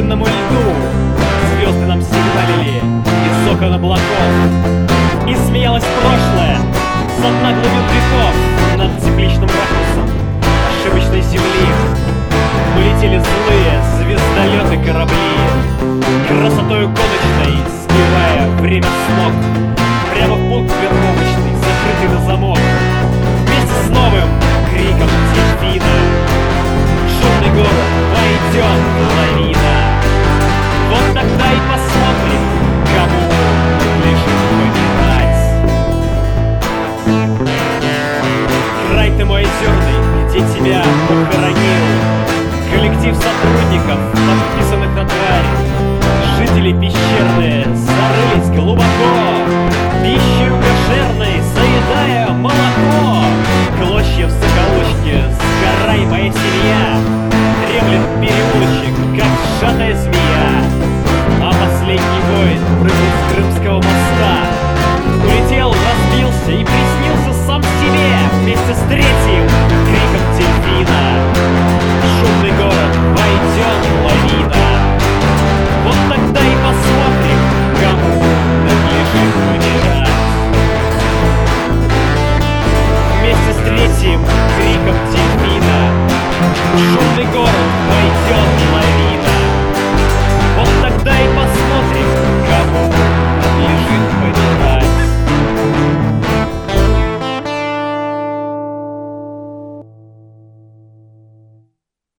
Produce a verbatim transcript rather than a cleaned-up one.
пустынному льду звезды нам сигналили из окон облаков. И смеялось прошлое со дна глубин веков над тепличным ракурсом ошибочной земли. Мы летели злые звездолеты корабли, красотою гоночной сбивая время с ног, прямо в пункт вербовочный, закрытый на замок. Вместе с новым криком дельфина шумный город войдет лавина. Вот тогда и посмотрим, кому лишь выбирать. Край ты мой озерный, где тебя похоронил коллектив сотрудников, подписанных на тварь. Жители пещерные зарылись глубоко пищей кошерной, заедая молоко. Клочья в закоулочке, сгорай, моя семья, дремлет переулочек, как сжатая змея. А последний воин прыгнул